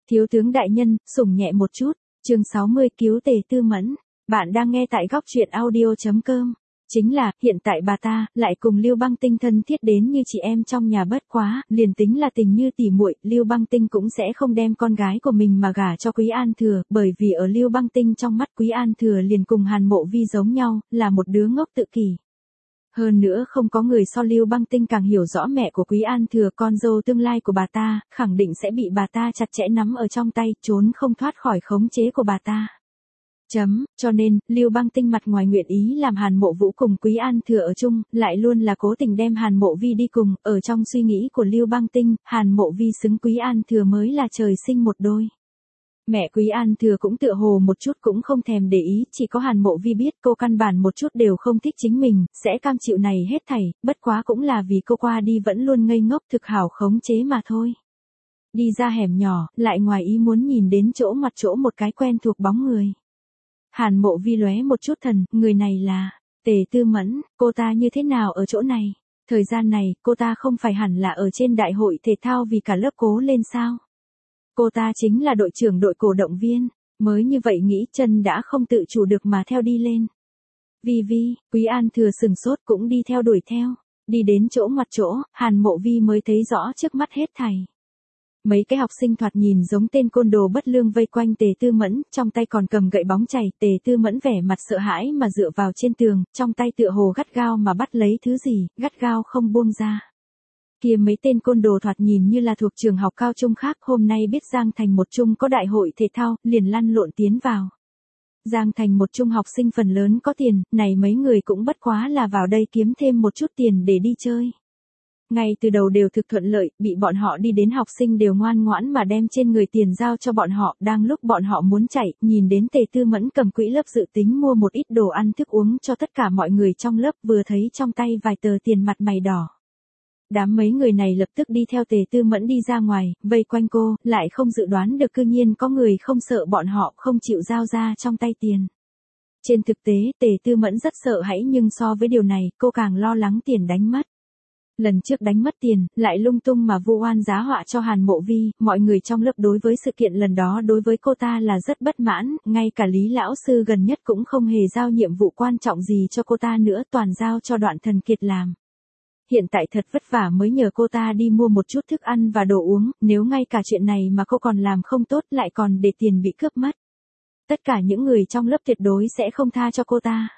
Thiếu tướng đại nhân, sủng nhẹ một chút. Chương 60 cứu Tề Tư Mẫn. Bạn đang nghe tại góc truyện audio.com. Chính là, hiện tại bà ta, lại cùng Lưu Băng Tinh thân thiết đến như chị em trong nhà bất quá, liền tính là tình như tỉ muội, Lưu Băng Tinh cũng sẽ không đem con gái của mình mà gả cho Quý An Thừa, bởi vì ở Lưu Băng Tinh trong mắt Quý An Thừa liền cùng Hàn Mộ Vi giống nhau, là một đứa ngốc tự kỷ. Hơn nữa không có người so Lưu Băng Tinh càng hiểu rõ mẹ của Quý An Thừa, con dâu tương lai của bà ta, khẳng định sẽ bị bà ta chặt chẽ nắm ở trong tay, trốn không thoát khỏi khống chế của bà ta. Cho nên, Lưu Băng Tinh mặt ngoài nguyện ý làm Hàn Mộ Vũ cùng Quý An Thừa ở chung, lại luôn là cố tình đem Hàn Mộ Vi đi cùng, ở trong suy nghĩ của Lưu Băng Tinh, Hàn Mộ Vi xứng Quý An Thừa mới là trời sinh một đôi. Mẹ Quý An Thừa cũng tựa hồ một chút cũng không thèm để ý, chỉ có Hàn Mộ Vi biết cô căn bản một chút đều không thích chính mình, sẽ cam chịu này hết thảy, bất quá cũng là vì cô qua đi vẫn luôn ngây ngốc thực hảo khống chế mà thôi. Đi ra hẻm nhỏ, lại ngoài ý muốn nhìn đến chỗ một cái quen thuộc bóng người. Hàn Mộ Vi lóe một chút thần, người này là Tề Tư Mẫn, cô ta như thế nào ở chỗ này? Thời gian này, cô ta không phải hẳn là ở trên đại hội thể thao vì cả lớp cố lên sao? Cô ta chính là đội trưởng đội cổ động viên, mới như vậy nghĩ chân đã không tự chủ được mà theo đi lên. Vi, Quý An Thừa sừng sốt cũng đi theo đuổi theo, đi đến chỗ, Hàn Mộ Vi mới thấy rõ trước mắt hết thảy. Mấy cái học sinh thoạt nhìn giống tên côn đồ bất lương vây quanh Tề Tư Mẫn, trong tay còn cầm gậy bóng chày, Tề Tư Mẫn vẻ mặt sợ hãi mà dựa vào trên tường, trong tay tựa hồ gắt gao mà bắt lấy thứ gì, gắt gao không buông ra. Kia mấy tên côn đồ thoạt nhìn như là thuộc trường học cao trung khác, hôm nay biết Giang Thành một trung có đại hội thể thao, liền lăn lộn tiến vào. Giang Thành một trung học sinh phần lớn có tiền, này mấy người cũng bất quá là vào đây kiếm thêm một chút tiền để đi chơi. Ngay từ đầu đều thực thuận lợi, bị bọn họ đi đến học sinh đều ngoan ngoãn mà đem trên người tiền giao cho bọn họ, đang lúc bọn họ muốn chạy, nhìn đến Tề Tư Mẫn cầm quỹ lớp dự tính mua một ít đồ ăn thức uống cho tất cả mọi người trong lớp, vừa thấy trong tay vài tờ tiền mặt mày đỏ. Đám mấy người này lập tức đi theo Tề Tư Mẫn đi ra ngoài, vây quanh cô, lại không dự đoán được cư nhiên có người không sợ bọn họ không chịu giao ra trong tay tiền. Trên thực tế, Tề Tư Mẫn rất sợ hãi nhưng so với điều này, cô càng lo lắng tiền đánh mất. Lần trước đánh mất tiền, lại lung tung mà vu oan giá họa cho Hàn Mộ Vi, mọi người trong lớp đối với sự kiện lần đó đối với cô ta là rất bất mãn, ngay cả Lý lão sư gần nhất cũng không hề giao nhiệm vụ quan trọng gì cho cô ta nữa, toàn giao cho Đoạn Thần Kiệt làm. Hiện tại thật vất vả mới nhờ cô ta đi mua một chút thức ăn và đồ uống, nếu ngay cả chuyện này mà cô còn làm không tốt lại còn để tiền bị cướp mất. Tất cả những người trong lớp tuyệt đối sẽ không tha cho cô ta.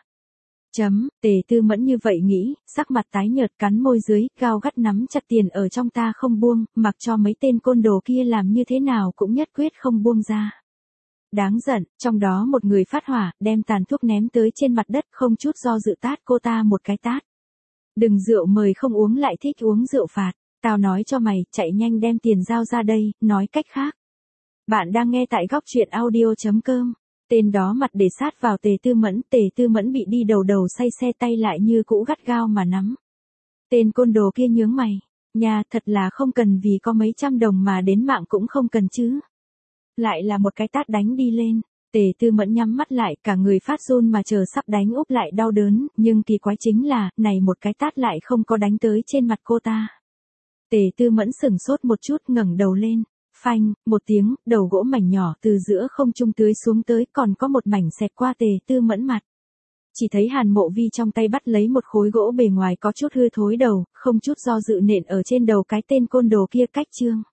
Tề Tư Mẫn như vậy nghĩ, sắc mặt tái nhợt cắn môi dưới, gao gắt nắm chặt tiền ở trong ta không buông, mặc cho mấy tên côn đồ kia làm như thế nào cũng nhất quyết không buông ra. Đáng giận, trong đó một người phát hỏa, đem tàn thuốc ném tới trên mặt đất, không chút do dự tát cô ta một cái tát. Đừng rượu mời không uống lại thích uống rượu phạt, tao nói cho mày, chạy nhanh đem tiền giao ra đây, nói cách khác. Bạn đang nghe tại góc truyện audio.com. Tên đó mặt để sát vào Tề Tư Mẫn bị đi đầu say xe tay lại như cũ gắt gao mà nắm. Tên côn đồ kia nhướng mày, nhà thật là không cần vì có mấy trăm đồng mà đến mạng cũng không cần chứ. Lại là một cái tát đánh đi lên, Tề Tư Mẫn nhắm mắt lại, cả người phát run mà chờ sắp đánh úp lại đau đớn, nhưng kỳ quái chính là, này một cái tát lại không có đánh tới trên mặt cô ta. Tề Tư Mẫn sửng sốt một chút ngẩng đầu lên. Phanh, một tiếng, đầu gỗ mảnh nhỏ từ giữa không trung tưới xuống tới, còn có một mảnh xẹt qua Tề Tư Mẫn mặt. Chỉ thấy Hàn Mộ Vi trong tay bắt lấy một khối gỗ bề ngoài có chút hư thối đầu, không chút do dự nện ở trên đầu cái tên côn đồ kia cách chương.